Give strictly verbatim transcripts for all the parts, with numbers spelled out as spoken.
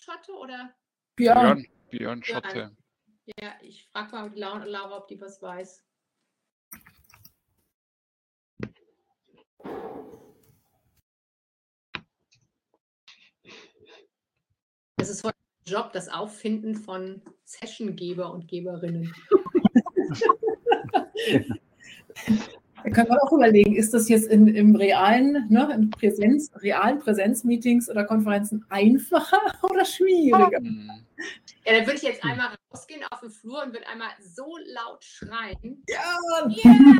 Schotte oder? Björn. Björn Schotte. Ja, ich frage mal Laura, Laura, ob die was weiß. Das ist von Job, das Auffinden von Sessiongeber und Geberinnen. Da kann man auch überlegen, ist das jetzt in, im realen, ne, in Präsenz, realen Präsenzmeetings oder Konferenzen einfacher oder schwieriger? Ja, dann würde ich jetzt einmal rausgehen auf den Flur und würde einmal so laut schreien. Ja! Yeah!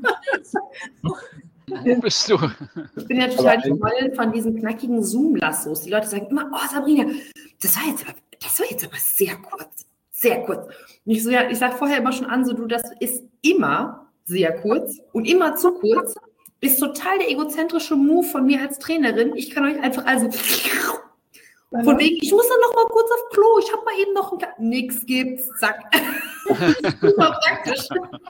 Wo bist du? Ich bin ja total die Freundin von diesen knackigen Zoom-Lassos. Die Leute sagen immer, oh Sabrina, das war jetzt aber, das war jetzt aber sehr kurz. Sehr kurz. Und ich so, ja, ich sage vorher immer schon an, so du, das ist immer sehr kurz und immer zu kurz. Ist total der egozentrische Move von mir als Trainerin. Ich kann euch einfach also von wegen, ich muss dann noch mal kurz auf Klo, ich habe mal eben noch ein Ka- nix gibt's, zack. Super praktisch.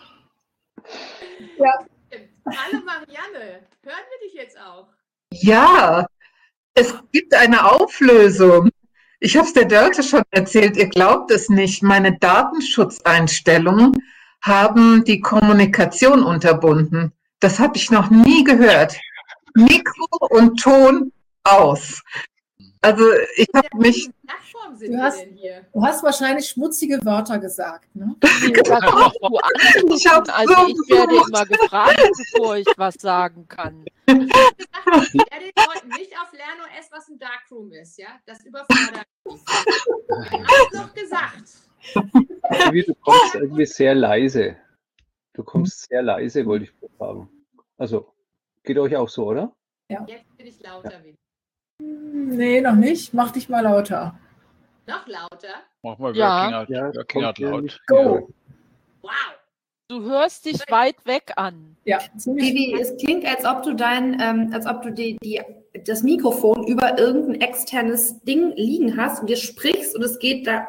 Ja. Hallo Marianne, hören wir dich jetzt auch? Ja, es gibt eine Auflösung. Ich habe es der Dörte schon erzählt, ihr glaubt es nicht. Meine Datenschutzeinstellungen haben die Kommunikation unterbunden. Das habe ich noch nie gehört. Mikro und Ton aus. Also ich habe mich... Du hast, du hast wahrscheinlich schmutzige Wörter gesagt, ne? Da kommst du an. Ich hab's Also so ich werde versucht. immer gefragt, bevor ich was sagen kann. Ich werde den Leuten nicht auf LernOS, was ein Darkroom ist, ja? Das überfordert mich. Hast du noch gesagt? Vivi, du kommst irgendwie sehr leise. Du kommst sehr leise, wollte ich sagen. Also, geht euch auch so, oder? Ja. Jetzt bin ich lauter wieder. Nee, noch nicht. Mach dich mal lauter. Noch lauter? Mach mal Ja. Working Out, Ja, Working Out kommt laut. nicht Go. wieder. Wow. Du hörst dich weit weg an. Ja, ziemlich. Vivi, es klingt, als ob du dein, ähm, als ob du die, die, das Mikrofon über irgendein externes Ding liegen hast und dir sprichst und es geht da.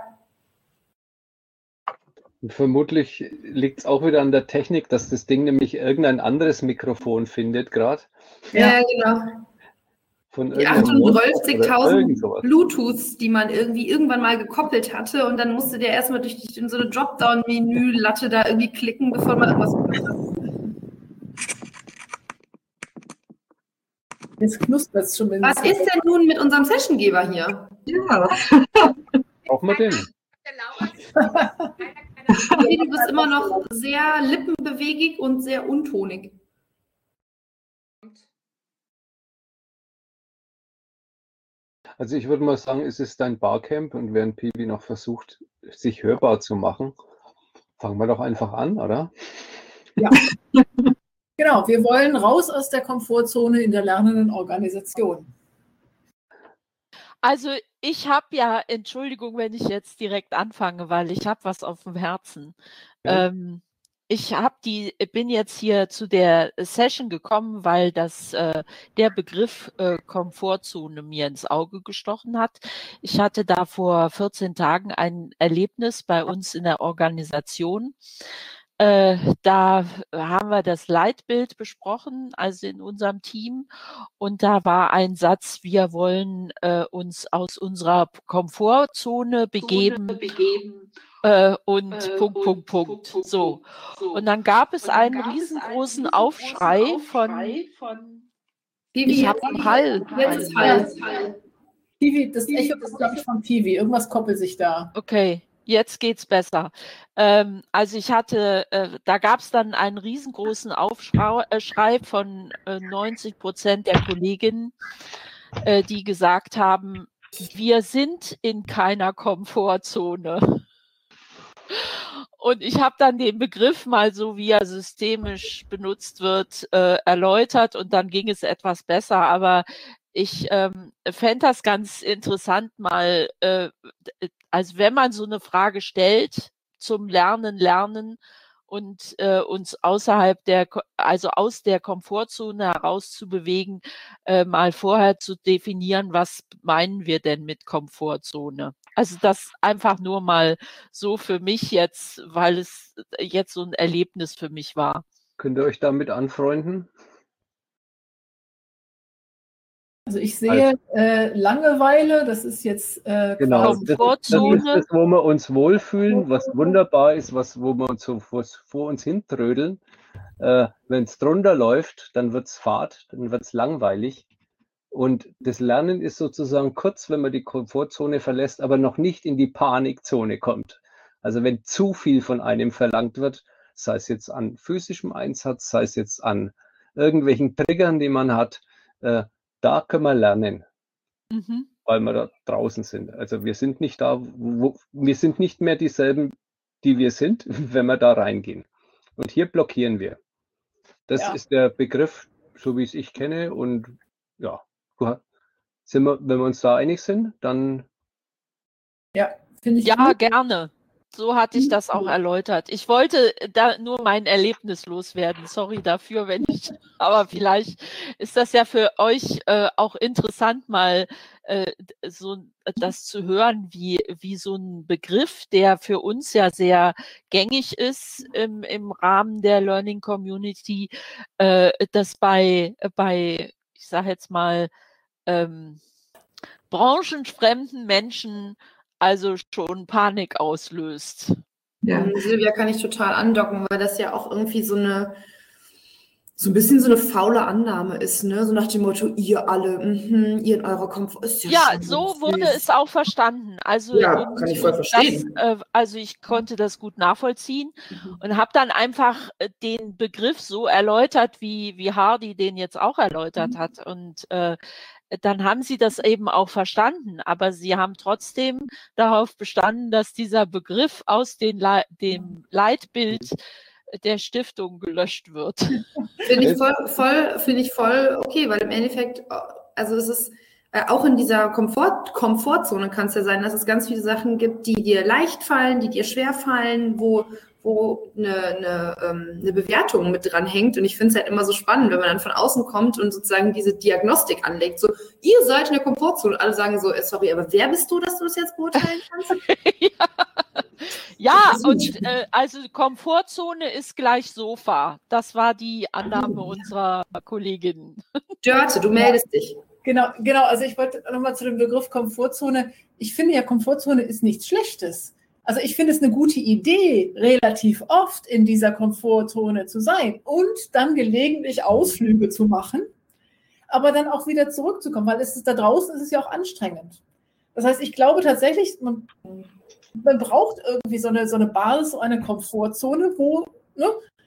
Und vermutlich liegt es auch wieder an der Technik, dass das Ding nämlich irgendein anderes Mikrofon findet gerade. Ja, ja genau. Von Die irgendeinem Notebook oder irgend achthundertdreißigtausend sowas. Bluetooths, die man irgendwie irgendwann mal gekoppelt hatte und dann musste der erstmal durch die, in so eine Dropdown-Menü-Latte da irgendwie klicken, bevor man irgendwas gemacht hat. Jetzt knuspert es schon. Wenn Was ist denn nun mit unserem Sessiongeber hier? Ja. Brauchen wir den? Der Laura, Vivi, du bist immer noch sehr lippenbewegig und sehr untonig. Also ich würde mal sagen, es ist dein Barcamp und während Piwi noch versucht, sich hörbar zu machen, fangen wir doch einfach an, oder? Ja. Genau, wir wollen raus aus der Komfortzone in der lernenden Organisation. Also ich habe ja, Entschuldigung, wenn ich jetzt direkt anfange, weil ich habe was auf dem Herzen. Ja. Ähm, ich habe die, bin jetzt hier zu der Session gekommen, weil das äh, der Begriff äh, Komfortzone mir ins Auge gestochen hat. Ich hatte da vor vierzehn Tagen ein Erlebnis bei uns in der Organisation. Äh, da haben wir das Leitbild besprochen, also in unserem Team. Und da war ein Satz, wir wollen äh, uns aus unserer Komfortzone begeben, begeben. äh, und Äh, Punkt, und Punkt, Punkt, Punkt, Punkt, so. so. Und dann gab es Und dann einen gab es riesengroßen einen Aufschrei riesengroßen von, Aufschrei von Vivi, ich habe jetzt- einen Hall. Jetzt ist Hall. Piwi, das Echo ist, glaube ich, von Piwi. Irgendwas koppelt sich da. Okay, jetzt geht's besser. Ähm, also ich hatte, äh, da gab es dann einen riesengroßen Aufschrei äh, Schrei von äh, neunzig Prozent der Kolleginnen, äh, die gesagt haben, wir sind in keiner Komfortzone. Und ich habe dann den Begriff mal so, wie er systemisch benutzt wird, äh, erläutert und dann ging es etwas besser. Aber ich ähm, fände das ganz interessant mal, äh, also wenn man so eine Frage stellt zum Lernen, Lernen und äh, uns außerhalb der, Ko- also aus der Komfortzone heraus zu bewegen, äh, mal vorher zu definieren, was meinen wir denn mit Komfortzone? Also das einfach nur mal so für mich jetzt, weil es jetzt so ein Erlebnis für mich war. Könnt ihr euch damit anfreunden? Also ich sehe äh, Langeweile, das ist jetzt äh, Genau, das, das ist das, wo wir uns wohlfühlen, was wunderbar ist, was, wo wir uns so vor, vor uns hintrödeln. Äh, wenn es drunter läuft, dann wird es fad, dann wird es langweilig. Und das Lernen ist sozusagen kurz, wenn man die Komfortzone verlässt, aber noch nicht in die Panikzone kommt. Also wenn zu viel von einem verlangt wird, sei es jetzt an physischem Einsatz, sei es jetzt an irgendwelchen Triggern, die man hat, äh, da können wir lernen, mhm. weil wir da draußen sind. Also wir sind nicht da, wo, wir sind nicht mehr dieselben, die wir sind, wenn wir da reingehen. Und hier blockieren wir. Das ja. ist der Begriff, so wie es ich kenne. Und ja, sind wir, wenn wir uns da einig sind, dann... Ja, finde ich Ja, gut. gerne. So hatte ich das auch erläutert. Ich wollte da nur mein Erlebnis loswerden. Sorry dafür, wenn ich, aber vielleicht ist das ja für euch äh, auch interessant, mal äh, so das zu hören, wie, wie so ein Begriff, der für uns ja sehr gängig ist im, im Rahmen der Learning Community, äh, das bei, bei, ich sage jetzt mal, ähm, branchenfremden Menschen also schon Panik auslöst. Ja, Silvia, kann ich total andocken, weil das ja auch irgendwie so eine, so ein bisschen so eine faule Annahme ist, ne? So nach dem Motto, ihr alle, mm, ihr in eurer Komfort. Ist ja, ja so wurde es auch verstanden. Also, ja, kann ich voll verstehen. Das, äh, also ich konnte das gut nachvollziehen mhm. und habe dann einfach den Begriff so erläutert, wie, wie Hardy den jetzt auch erläutert mhm. hat. Und äh, dann haben sie das eben auch verstanden, aber sie haben trotzdem darauf bestanden, dass dieser Begriff aus den Le- dem Leitbild der Stiftung gelöscht wird. Finde ich voll, voll, finde ich voll okay, weil im Endeffekt, also es ist äh, auch in dieser Komfort, Komfortzone kann es ja sein, dass es ganz viele Sachen gibt, die dir leicht fallen, die dir schwer fallen, wo wo eine, eine, eine Bewertung mit dran hängt. Und ich finde es halt immer so spannend, wenn man dann von außen kommt und sozusagen diese Diagnostik anlegt. So, ihr seid in der Komfortzone. Und alle sagen so, sorry, aber wer bist du, dass du das jetzt beurteilen kannst? ja, ja und äh, also Komfortzone ist gleich Sofa. Das war die Annahme oh. unserer Kollegin. Dörte, du meldest ja. dich. Genau, genau. Also ich wollte nochmal zu dem Begriff Komfortzone. Ich finde ja, Komfortzone ist nichts Schlechtes. Also ich finde es eine gute Idee, relativ oft in dieser Komfortzone zu sein und dann gelegentlich Ausflüge zu machen, aber dann auch wieder zurückzukommen, weil es ist da draußen, ist es ja auch anstrengend. Das heißt, ich glaube tatsächlich, man, man braucht irgendwie so eine, so eine Basis, so eine Komfortzone, wo ne,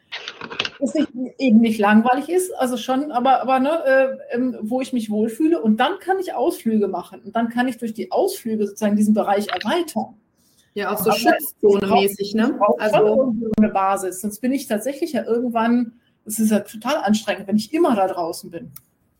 es nicht, eben nicht langweilig ist, also schon, aber, aber ne, äh, wo ich mich wohlfühle und dann kann ich Ausflüge machen und dann kann ich durch die Ausflüge sozusagen diesen Bereich erweitern. Ja, auch so Schutzzone-mäßig, ne? Ich brauche also schon eine Basis, sonst bin ich tatsächlich ja irgendwann, es ist ja total anstrengend, wenn ich immer da draußen bin.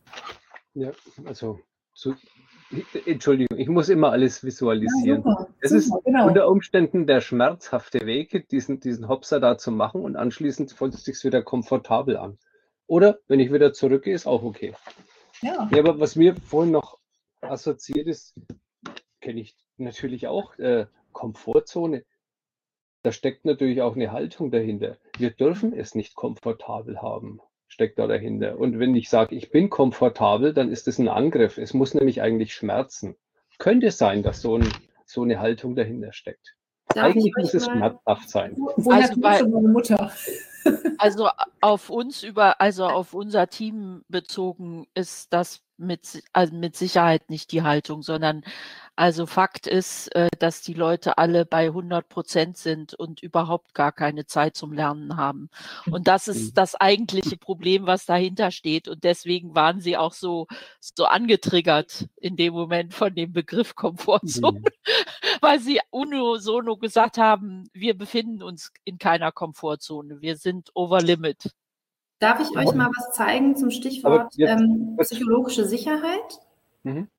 Ja, also, so, Entschuldigung, ich muss immer alles visualisieren. Ja, super, es super, ist genau. unter Umständen der schmerzhafte Weg, diesen, diesen Hopser da zu machen und anschließend fühlt es sich wieder komfortabel an. Oder, wenn ich wieder zurückgehe, ist auch okay. Ja. Ja, aber was mir vorhin noch assoziiert ist, kenne ich natürlich auch, äh, Komfortzone, da steckt natürlich auch eine Haltung dahinter. Wir dürfen es nicht komfortabel haben, steckt da dahinter. Und wenn ich sage, ich bin komfortabel, dann ist es ein Angriff. Es muss nämlich eigentlich schmerzen. Könnte es sein, dass so, ein, so eine Haltung dahinter steckt. Darf eigentlich muss es schmerzhaft sein. Woher also bei meine Mutter? Also auf uns über, also auf unser Team bezogen ist das mit, also mit Sicherheit nicht die Haltung, sondern also Fakt ist, dass die Leute alle bei hundert Prozent sind und überhaupt gar keine Zeit zum Lernen haben. Und das ist das eigentliche Problem, was dahinter steht. Und deswegen waren sie auch so, so angetriggert in dem Moment von dem Begriff Komfortzone, mhm. weil sie unisono gesagt haben, wir befinden uns in keiner Komfortzone. Wir sind over limit. Darf ich euch mal was zeigen zum Stichwort jetzt, ähm, psychologische Sicherheit? Mhm.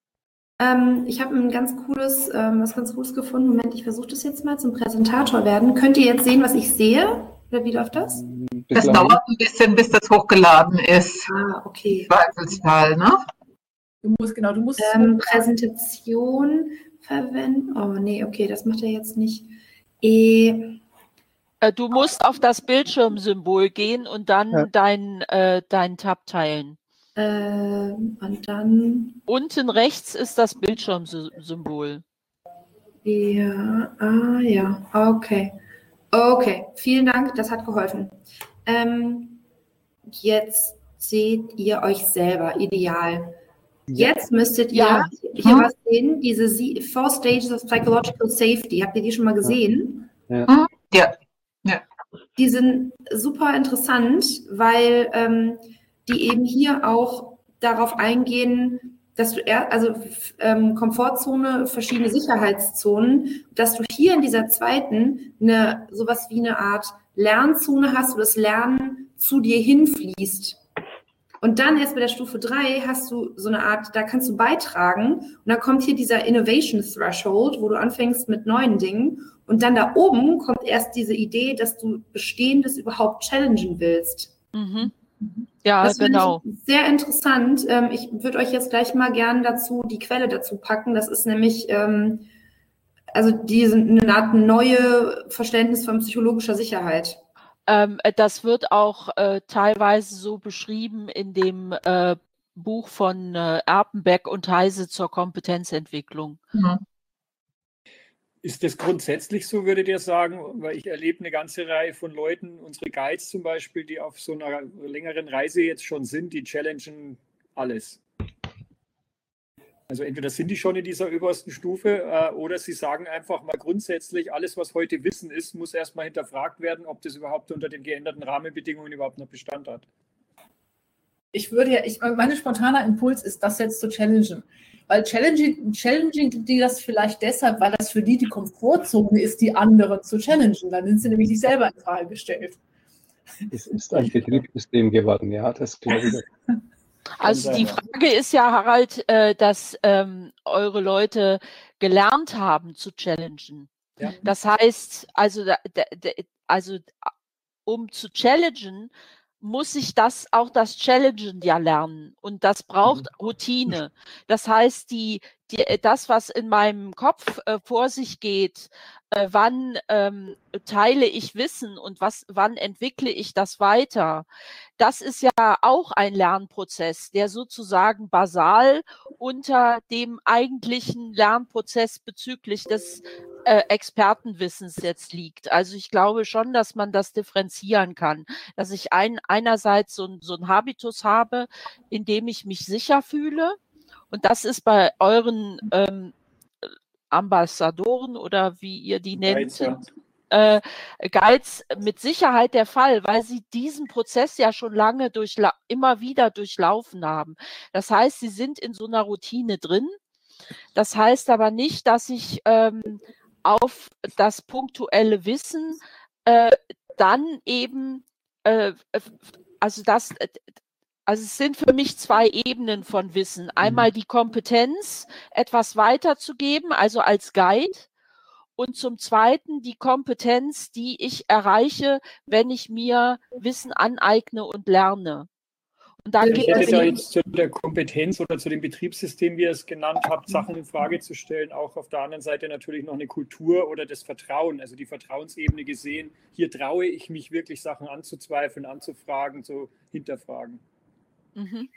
Ähm, ich habe ein ganz cooles, ähm, was ganz Cooles gefunden. Moment, ich versuche das jetzt mal zum Präsentator werden. Könnt ihr jetzt sehen, was ich sehe? Oder wie läuft das? Das dauert ein bisschen, bis das hochgeladen ist. Ah, okay. Zweifelsfall, ne? Du musst, genau, du musst... Ähm, Präsentation verwenden. Oh, nee, okay, das macht er jetzt nicht. E Du musst auf das Bildschirmsymbol gehen und dann ja. deinen äh, dein Tab teilen. Äh, und dann. Unten rechts ist das Bildschirmsymbol. Ja, ah ja, okay. Okay, vielen Dank, das hat geholfen. Ähm, jetzt seht ihr euch selber ideal. Jetzt müsstet ihr Ja. hier was sehen, diese Sie- Four Stages of Psychological Safety. Habt ihr die schon mal gesehen? Ja. Ja. Die sind super interessant, weil ähm, die eben hier auch darauf eingehen, dass du eher, also ähm, Komfortzone, verschiedene Sicherheitszonen, dass du hier in dieser zweiten eine sowas wie eine Art Lernzone hast, wo das Lernen zu dir hinfließt. Und dann erst bei der Stufe drei hast du so eine Art, da kannst du beitragen und dann kommt hier dieser Innovation Threshold, wo du anfängst mit neuen Dingen und dann da oben kommt erst diese Idee, dass du Bestehendes überhaupt challengen willst. Mhm. Ja, das genau. Ich sehr interessant. Ähm, ich würde euch jetzt gleich mal gern dazu die Quelle dazu packen. Das ist nämlich ähm, also diese eine Art neue Verständnis von psychologischer Sicherheit. Ähm, das wird auch äh, teilweise so beschrieben in dem äh, Buch von äh, Erpenbeck und Heise zur Kompetenzentwicklung. Mhm. Ist das grundsätzlich so, würdet ihr sagen? Weil ich erlebe eine ganze Reihe von Leuten, unsere Guides zum Beispiel, die auf so einer längeren Reise jetzt schon sind, die challengen alles. Also entweder sind die schon in dieser obersten Stufe äh, oder sie sagen einfach mal grundsätzlich, alles, was heute Wissen ist, muss erstmal hinterfragt werden, ob das überhaupt unter den geänderten Rahmenbedingungen überhaupt noch Bestand hat. Ich würde ja, ich, mein spontaner Impuls ist, das jetzt zu challengen. Weil challenging, challenging die das vielleicht deshalb, weil das für die die Komfortzone ist, die anderen zu challengen. Dann sind sie nämlich nicht selber in Frage gestellt. Es ist ein Betriebssystem geworden, ja, das glaube ich. Also die Frage ist ja, Harald, äh, dass ähm, eure Leute gelernt haben zu challengen. Ja. Das heißt, also, da, da, also um zu challengen, muss ich das auch das Challengen ja lernen und das braucht mhm. Routine. Das heißt, die, die, das, was in meinem Kopf äh, vor sich geht, äh, wann ähm, teile ich Wissen und was, wann entwickle ich das weiter, das ist ja auch ein Lernprozess, der sozusagen basal unter dem eigentlichen Lernprozess bezüglich des äh, Expertenwissens jetzt liegt. Also ich glaube schon, dass man das differenzieren kann, dass ich ein, einerseits so, so einen Habitus habe, in dem ich mich sicher fühle. Und das ist bei euren ähm, Ambassadoren oder wie ihr die nennt, äh, Guides mit Sicherheit der Fall, weil sie diesen Prozess ja schon lange durchla- immer wieder durchlaufen haben. Das heißt, sie sind in so einer Routine drin. Das heißt aber nicht, dass ich ähm, auf das punktuelle Wissen äh, dann eben, äh, also das, also es sind für mich zwei Ebenen von Wissen. Einmal die Kompetenz, etwas weiterzugeben, also als Guide. Und zum Zweiten die Kompetenz, die ich erreiche, wenn ich mir Wissen aneigne und lerne. Und da ich gibt hätte es da jetzt zu der Kompetenz oder zu dem Betriebssystem, wie ihr es genannt habt, Sachen in Frage zu stellen, auch auf der anderen Seite natürlich noch eine Kultur oder das Vertrauen, also die Vertrauensebene gesehen. Hier traue ich mich wirklich, Sachen anzuzweifeln, anzufragen, zu hinterfragen. Mhm.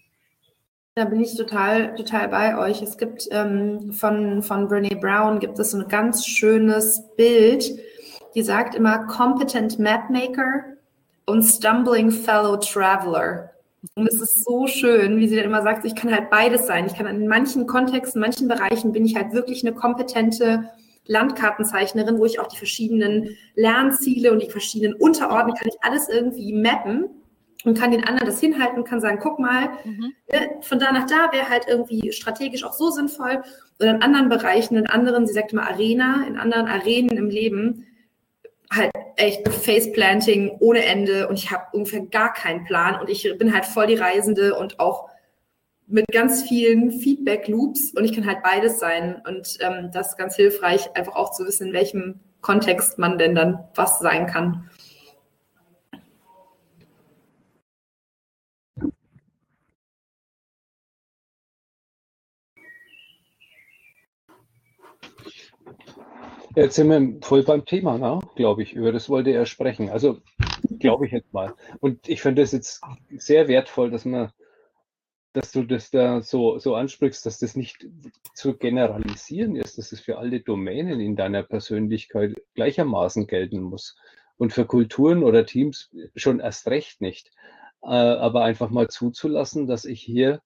Da bin ich total, total bei euch. Es gibt ähm, von, von Brené Brown gibt es so ein ganz schönes Bild, die sagt immer Competent Mapmaker und Stumbling Fellow Traveler. Und es ist so schön, wie sie dann immer sagt, ich kann halt beides sein. Ich kann in manchen Kontexten, in manchen Bereichen bin ich halt wirklich eine kompetente Landkartenzeichnerin, wo ich auch die verschiedenen Lernziele und die verschiedenen Unterordnungen kann ich alles irgendwie mappen. Und kann den anderen das hinhalten und kann sagen, guck mal, mhm. von da nach da wäre halt irgendwie strategisch auch so sinnvoll. Und in anderen Bereichen, in anderen, sie sagt immer Arena, in anderen Arenen im Leben, halt echt Faceplanting ohne Ende und ich habe ungefähr gar keinen Plan und ich bin halt voll die Reisende und auch mit ganz vielen Feedback-Loops und ich kann halt beides sein. Und ähm, das ist ganz hilfreich, einfach auch zu wissen, in welchem Kontext man denn dann was sein kann. Jetzt sind wir voll beim Thema, ne? Glaube ich. Über das wollte er sprechen. Also, glaube ich jetzt mal. Und ich finde es jetzt sehr wertvoll, dass wir dass du das da so, so ansprichst, dass das nicht zu generalisieren ist, dass es für alle Domänen in deiner Persönlichkeit gleichermaßen gelten muss. Und für Kulturen oder Teams schon erst recht nicht. Äh, aber einfach mal zuzulassen, dass ich hier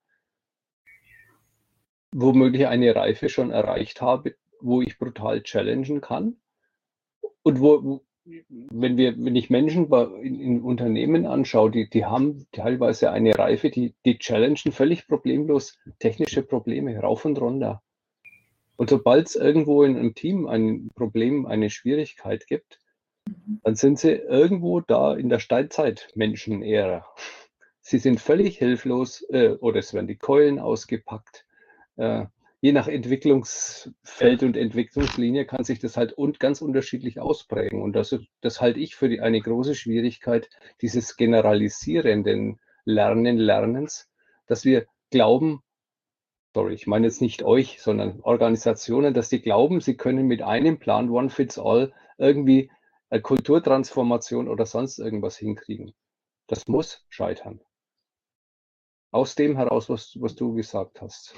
womöglich eine Reife schon erreicht habe, wo ich brutal challengen kann. Und wo, wo wenn wir, wenn ich Menschen bei, in, in Unternehmen anschaue, die, die haben teilweise eine Reife, die, die challengen völlig problemlos technische Probleme rauf und runter. Und sobald es irgendwo in einem Team ein Problem, eine Schwierigkeit gibt, dann sind sie irgendwo da in der Steinzeit-Menschenära. Sie sind völlig hilflos äh, oder es werden die Keulen ausgepackt. Äh, je nach Entwicklungsfeld und Entwicklungslinie kann sich das halt und ganz unterschiedlich ausprägen. Und das, das halte ich für die, eine große Schwierigkeit dieses generalisierenden Lernen, Lernens, dass wir glauben, sorry, ich meine jetzt nicht euch, sondern Organisationen, dass die glauben, sie können mit einem Plan One Fits All irgendwie eine Kulturtransformation oder sonst irgendwas hinkriegen. Das muss scheitern. Aus dem heraus, was, was du gesagt hast.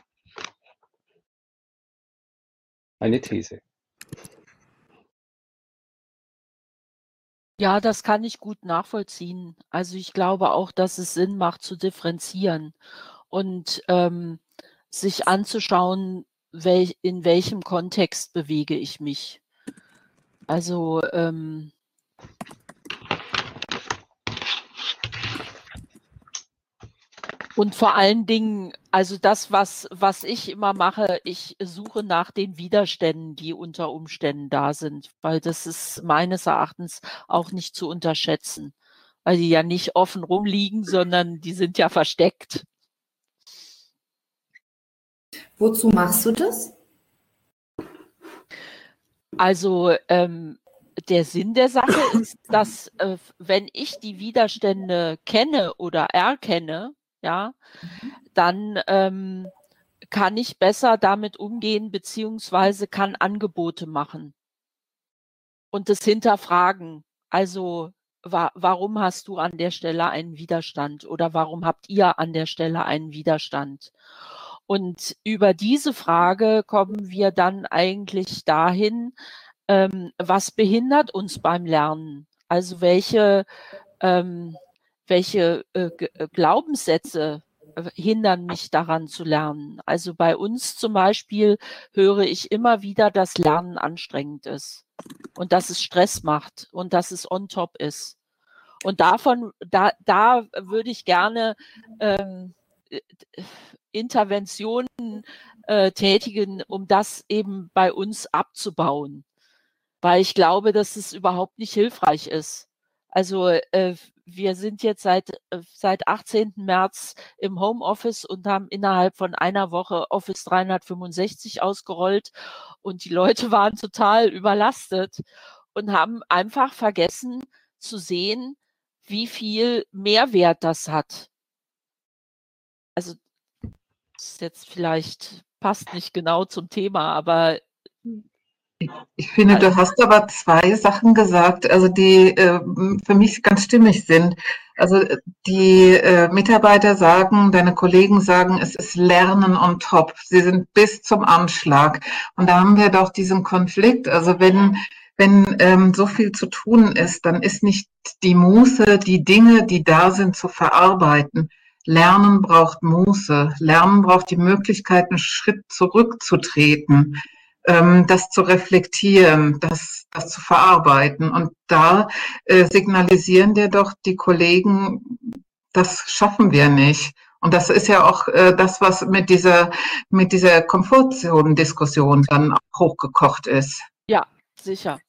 Eine These. Ja, das kann ich gut nachvollziehen. Also ich glaube auch, dass es Sinn macht zu differenzieren und ähm, sich anzuschauen, wel in welchem Kontext bewege ich mich. Also ähm, und vor allen Dingen, also das, was, was ich immer mache, ich suche nach den Widerständen, die unter Umständen da sind, weil das ist meines Erachtens auch nicht zu unterschätzen, weil die ja nicht offen rumliegen, sondern die sind ja versteckt. Wozu machst du das? Also ähm, der Sinn der Sache ist, dass äh, wenn ich die Widerstände kenne oder erkenne, ja, dann ähm, kann ich besser damit umgehen, beziehungsweise kann Angebote machen und das hinterfragen. Also wa warum hast du an der Stelle einen Widerstand oder warum habt ihr an der Stelle einen Widerstand? Und über diese Frage kommen wir dann eigentlich dahin, ähm, was behindert uns beim Lernen? Also welche, ähm, welche äh, Glaubenssätze hindern mich daran zu lernen. Also bei uns zum Beispiel höre ich immer wieder, dass Lernen anstrengend ist und dass es Stress macht und dass es on top ist. Und davon, da, da würde ich gerne ähm, Interventionen äh, tätigen, um das eben bei uns abzubauen, weil ich glaube, dass es überhaupt nicht hilfreich ist. Also äh, wir sind jetzt seit, äh, seit achtzehnten März im Homeoffice und haben innerhalb von einer Woche Office dreihundertfünfundsechzig ausgerollt und die Leute waren total überlastet und haben einfach vergessen zu sehen, wie viel Mehrwert das hat. Also das ist jetzt vielleicht passt nicht genau zum Thema, aber ich finde, du hast aber zwei Sachen gesagt, also die äh, für mich ganz stimmig sind. Also die äh, Mitarbeiter sagen, deine Kollegen sagen, es ist Lernen on top. Sie sind bis zum Anschlag. Und da haben wir doch diesen Konflikt. Also wenn wenn ähm, so viel zu tun ist, dann ist nicht die Muße, die Dinge, die da sind, zu verarbeiten. Lernen braucht Muße. Lernen braucht die Möglichkeit, einen Schritt zurückzutreten, das zu reflektieren, das, das zu verarbeiten. Und da äh, signalisieren dir doch die Kollegen, das schaffen wir nicht. Und das ist ja auch äh, das, was mit dieser, mit dieser Komfortzone-Diskussion dann auch hochgekocht ist. Ja, sicher.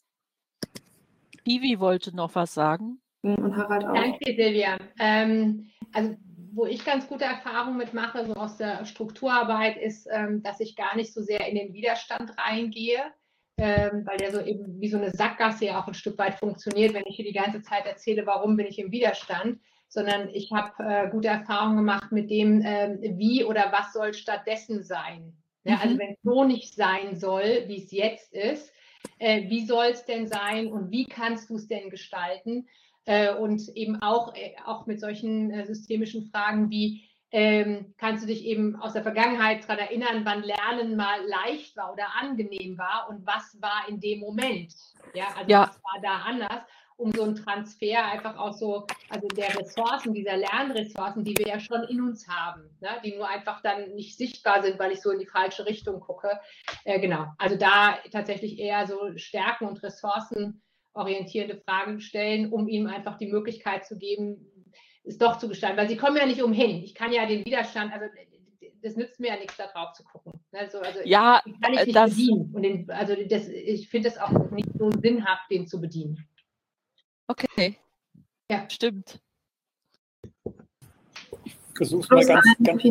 Ivi wollte noch was sagen. Und Harald auch. Danke, Silvia. Ähm, also wo ich ganz gute Erfahrungen mitmache, so aus der Strukturarbeit, ist, ähm, dass ich gar nicht so sehr in den Widerstand reingehe, ähm, weil der so eben wie so eine Sackgasse ja auch ein Stück weit funktioniert, wenn ich hier die ganze Zeit erzähle, warum bin ich im Widerstand, sondern ich habe äh, gute Erfahrungen gemacht mit dem, ähm, wie oder was soll stattdessen sein. Ja, mhm. Also wenn es so nicht sein soll, wie es jetzt ist, äh, wie soll es denn sein und wie kannst du es denn gestalten? Und eben auch, auch mit solchen systemischen Fragen wie, ähm, kannst du dich eben aus der Vergangenheit daran erinnern, wann Lernen mal leicht war oder angenehm war und was war in dem Moment. Ja, also Ja. was war da anders, um so einen Transfer einfach auch so, also der Ressourcen, dieser Lernressourcen, die wir ja schon in uns haben, ne, die nur einfach dann nicht sichtbar sind, weil ich so in die falsche Richtung gucke. Äh, genau, also da tatsächlich eher so Stärken und Ressourcen orientierende Fragen stellen, um ihm einfach die Möglichkeit zu geben, es doch zu gestalten, weil sie kommen ja nicht umhin. Ich kann ja den Widerstand, also das nützt mir ja nichts, da drauf zu gucken. Also, also Ja, den kann ich nicht das, bedienen. Und den, also das, ich finde es auch nicht so sinnhaft, den zu bedienen. okay. Ja. Stimmt. Ich versuche es mal ganz, ganz,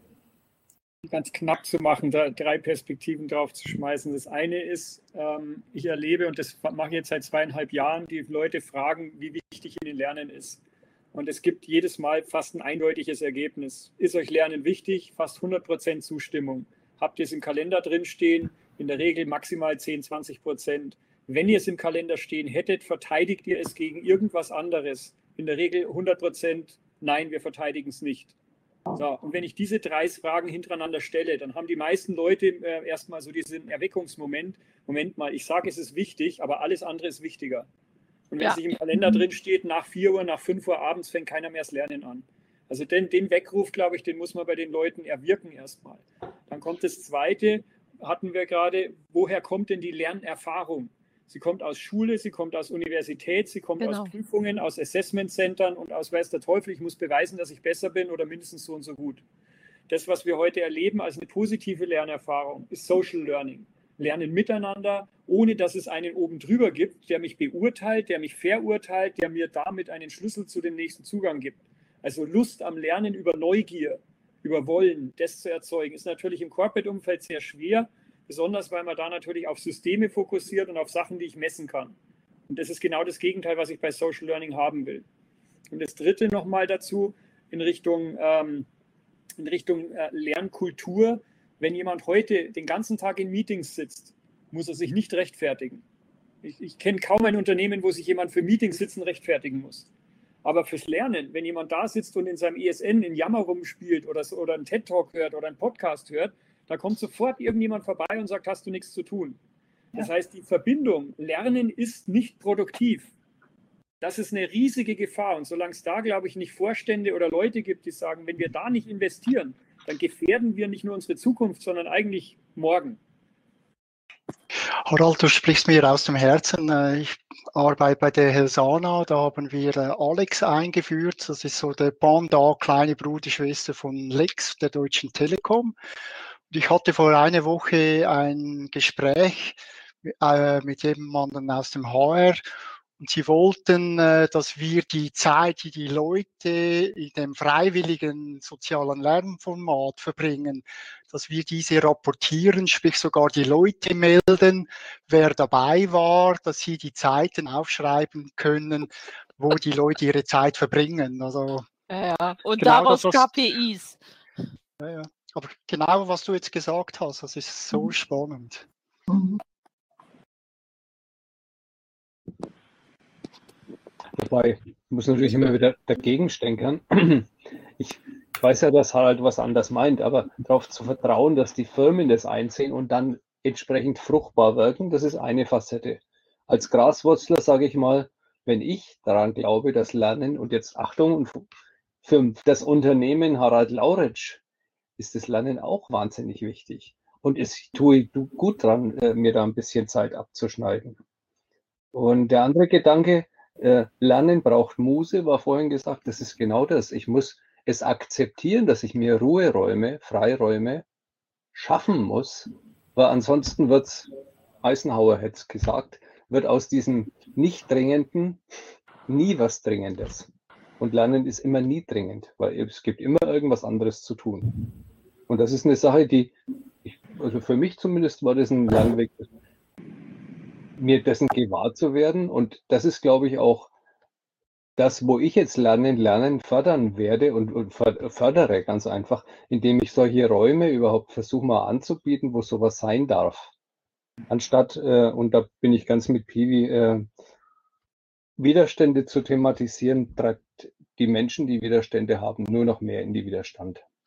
ganz knapp zu machen, da drei Perspektiven drauf zu schmeißen. Das eine ist, ähm, ich erlebe, und das mache ich jetzt seit zweieinhalb Jahren, die Leute fragen, wie wichtig ihnen Lernen ist. Und es gibt jedes Mal fast ein eindeutiges Ergebnis. Ist euch Lernen wichtig? Fast hundert Prozent Zustimmung. Habt ihr es im Kalender drin stehen? In der Regel maximal zehn, zwanzig Prozent. Wenn ihr es im Kalender stehen hättet, verteidigt ihr es gegen irgendwas anderes? In der Regel hundert Prozent nein, wir verteidigen es nicht. So, und wenn ich diese drei Fragen hintereinander stelle, dann haben die meisten Leute äh, erstmal so diesen Erweckungsmoment. Moment mal, ich sage, es ist wichtig, aber alles andere ist wichtiger. Und wenn Ja. es sich im Kalender drin steht, nach vier Uhr, nach fünf Uhr abends fängt keiner mehr das Lernen an. Also den, den Weckruf, glaube ich, den muss man bei den Leuten erwirken erstmal. Dann kommt das Zweite, hatten wir gerade, woher kommt denn die Lernerfahrung? Sie kommt aus Schule, sie kommt aus Universität, sie kommt Genau. aus Prüfungen, aus Assessment-Centern und aus weiß der Teufel, ich muss beweisen, dass ich besser bin oder mindestens so und so gut. Das, was wir heute erleben als eine positive Lernerfahrung, ist Social Learning. Lernen miteinander, ohne dass es einen oben drüber gibt, der mich beurteilt, der mich verurteilt, der mir damit einen Schlüssel zu dem nächsten Zugang gibt. Also Lust am Lernen über Neugier, über Wollen, das zu erzeugen, ist natürlich im Corporate-Umfeld sehr schwer, besonders weil man da natürlich auf Systeme fokussiert und auf Sachen, die ich messen kann. Und das ist genau das Gegenteil, was ich bei Social Learning haben will. Und das Dritte nochmal dazu, in Richtung, ähm, in Richtung äh, Lernkultur. Wenn jemand heute den ganzen Tag in Meetings sitzt, muss er sich nicht rechtfertigen. Ich, ich kenne kaum ein Unternehmen, wo sich jemand für Meetings sitzen rechtfertigen muss. Aber fürs Lernen, wenn jemand da sitzt und in seinem E S N in Yammer rumspielt oder, oder einen TED-Talk hört oder einen Podcast hört, da kommt sofort irgendjemand vorbei und sagt, hast du nichts zu tun. Das heißt, die Verbindung, Lernen ist nicht produktiv. Das ist eine riesige Gefahr. Und solange es da, glaube ich, nicht Vorstände oder Leute gibt, die sagen, wenn wir da nicht investieren, dann gefährden wir nicht nur unsere Zukunft, sondern eigentlich morgen. Harald, du sprichst mir aus dem Herzen. Ich arbeite bei der Helsana, da haben wir Alex eingeführt. Das ist so der Pendant, kleine Bruder, Schwester von Lex, der Deutschen Telekom. Und ich hatte vor einer Woche ein Gespräch äh, mit jemandem aus dem H R. Und sie wollten, dass wir die Zeit, die die Leute in dem freiwilligen sozialen Lernformat verbringen, dass wir diese rapportieren, sprich sogar die Leute melden, wer dabei war, dass sie die Zeiten aufschreiben können, wo die Leute ihre Zeit verbringen. Also ja, ja. Und genau daraus das, K P Is. Ja, ja. Aber genau, was du jetzt gesagt hast, das ist so spannend. Mhm. Wobei, ich muss natürlich immer wieder dagegen stänkern. Ich weiß ja, dass Harald was anders meint, aber darauf zu vertrauen, dass die Firmen das einsehen und dann entsprechend fruchtbar wirken, das ist eine Facette. Als Graswurzler sage ich mal, wenn ich daran glaube, dass Lernen, und jetzt Achtung, für das Unternehmen Harald Lauritsch ist das Lernen auch wahnsinnig wichtig. Und es tue gut dran, mir da ein bisschen Zeit abzuschneiden. Und der andere Gedanke, Äh, Lernen braucht Muse, war vorhin gesagt, das ist genau das. Ich muss es akzeptieren, dass ich mir Ruheräume, Freiräume schaffen muss, weil ansonsten wird es, Eisenhower hätte es gesagt, wird aus diesem nicht Dringenden nie was Dringendes. Und Lernen ist immer nie dringend, weil es gibt immer irgendwas anderes zu tun. Und das ist eine Sache, die, ich, also für mich zumindest war das ein Lernweg, mir dessen gewahr zu werden. Und das ist, glaube ich, auch das, wo ich jetzt Lernen, Lernen fördern werde und, und fördere ganz einfach, indem ich solche Räume überhaupt versuche mal anzubieten, wo sowas sein darf. Anstatt, äh, und da bin ich ganz mit Piwi, äh, Widerstände zu thematisieren, treibt die Menschen, die Widerstände haben, nur noch mehr in die Widerstand.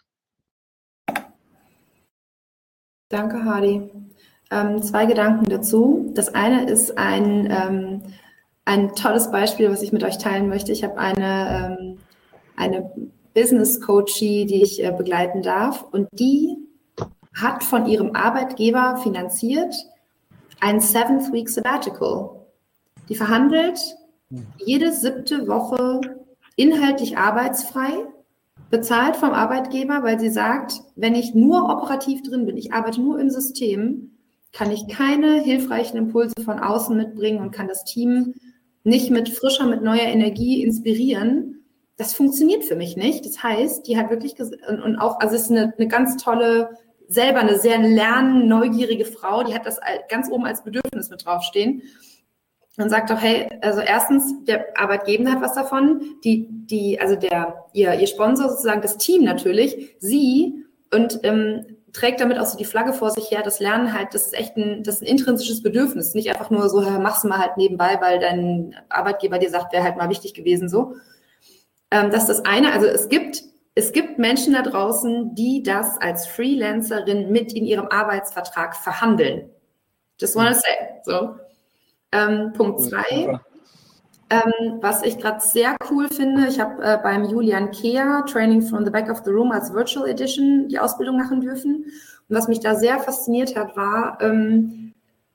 Danke, Hardy. Ähm, zwei Gedanken dazu. Das eine ist ein, ähm, ein tolles Beispiel, was ich mit euch teilen möchte. Ich habe eine, ähm, eine Business Coachie, die ich äh, begleiten darf, und die hat von ihrem Arbeitgeber finanziert ein Seventh Week Sabbatical. Die verhandelt jede siebte Woche inhaltlich arbeitsfrei, bezahlt vom Arbeitgeber, weil sie sagt, wenn ich nur operativ drin bin, ich arbeite nur im System, kann ich keine hilfreichen Impulse von außen mitbringen und kann das Team nicht mit frischer, mit neuer Energie inspirieren. Das funktioniert für mich nicht. Das heißt, die hat wirklich, ges- und auch, also es ist eine, eine ganz tolle, selber eine sehr lernende, neugierige Frau, die hat das ganz oben als Bedürfnis mit draufstehen. Und sagt doch, hey, also erstens, der Arbeitgeber hat was davon, die, die, also der, ihr, ihr Sponsor sozusagen, das Team natürlich, sie, und ähm, trägt damit auch so die Flagge vor sich her, das Lernen halt, das ist echt ein, das ist ein intrinsisches Bedürfnis, nicht einfach nur so, mach's mal halt nebenbei, weil dein Arbeitgeber dir sagt, wäre halt mal wichtig gewesen, so. Ähm, das ist das eine, also es gibt, es gibt Menschen da draußen, die das als Freelancerin mit in ihrem Arbeitsvertrag verhandeln. Just wanna say, so. Ähm, Punkt zwei, ähm, was ich gerade sehr cool finde, ich habe äh, beim Julian Kehr Training from the Back of the Room als Virtual Edition die Ausbildung machen dürfen. Und was mich da sehr fasziniert hat, war ähm,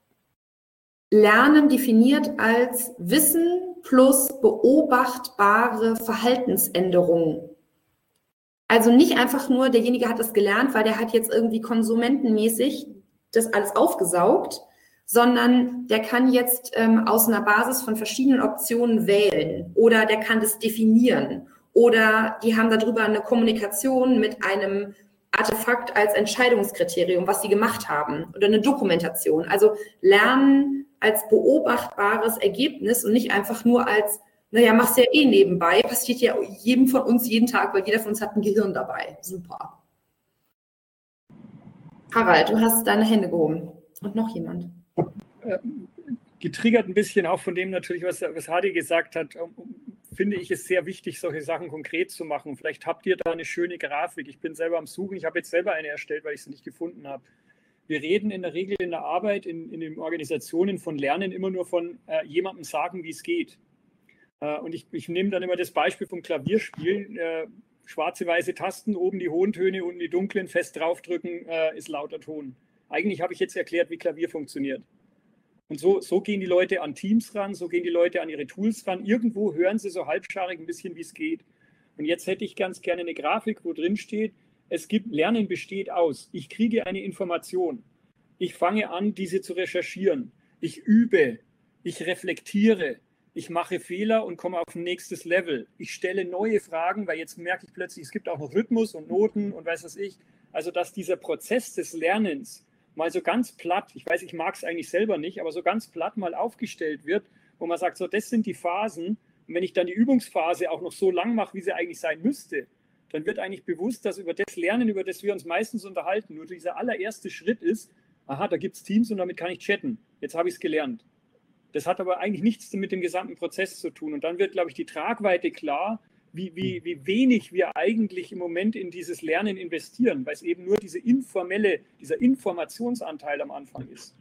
Lernen definiert als Wissen plus beobachtbare Verhaltensänderungen. Also nicht einfach nur, derjenige hat das gelernt, weil der hat jetzt irgendwie konsumentenmäßig das alles aufgesaugt, sondern der kann jetzt ähm, aus einer Basis von verschiedenen Optionen wählen oder der kann das definieren oder die haben darüber eine Kommunikation mit einem Artefakt als Entscheidungskriterium, was sie gemacht haben, oder eine Dokumentation. Also Lernen als beobachtbares Ergebnis und nicht einfach nur als, naja, mach's ja eh nebenbei, passiert ja jedem von uns jeden Tag, weil jeder von uns hat ein Gehirn dabei. Super. Harald, du hast deine Hände gehoben. Und noch jemand. Getriggert ein bisschen auch von dem natürlich, was, was Hardy gesagt hat, finde ich es sehr wichtig, solche Sachen konkret zu machen. Vielleicht habt ihr da eine schöne Grafik. Ich bin selber am Suchen. Ich habe jetzt selber eine erstellt, weil ich sie nicht gefunden habe. Wir reden in der Regel in der Arbeit, in, in den Organisationen von Lernen immer nur von äh, jemandem sagen, wie es geht. Äh, und ich, ich nehme dann immer das Beispiel vom Klavierspielen. Äh, schwarze, weiße Tasten, oben die hohen Töne, unten die dunklen, fest draufdrücken, äh, ist lauter Ton. Eigentlich habe ich jetzt erklärt, wie Klavier funktioniert. Und so, so gehen die Leute an Teams ran, so gehen die Leute an ihre Tools ran. Irgendwo hören sie so halbscharig ein bisschen, wie es geht. Und jetzt hätte ich ganz gerne eine Grafik, wo drin steht, es gibt, Lernen besteht aus. Ich kriege eine Information. Ich fange an, diese zu recherchieren. Ich übe. Ich reflektiere. Ich mache Fehler und komme auf ein nächstes Level. Ich stelle neue Fragen, weil jetzt merke ich plötzlich, es gibt auch noch Rhythmus und Noten und weiß was ich. Also, dass dieser Prozess des Lernens mal so ganz platt, ich weiß, ich mag es eigentlich selber nicht, aber so ganz platt mal aufgestellt wird, wo man sagt, so, das sind die Phasen. Und wenn ich dann die Übungsphase auch noch so lang mache, wie sie eigentlich sein müsste, dann wird eigentlich bewusst, dass über das Lernen, über das wir uns meistens unterhalten, nur dieser allererste Schritt ist, aha, da gibt es Teams und damit kann ich chatten. Jetzt habe ich es gelernt. Das hat aber eigentlich nichts mit dem gesamten Prozess zu tun. Und dann wird, glaube ich, die Tragweite klar, wie, wie, wie wenig wir eigentlich im Moment in dieses Lernen investieren, weil es eben nur diese informelle, dieser Informationsanteil am Anfang ist.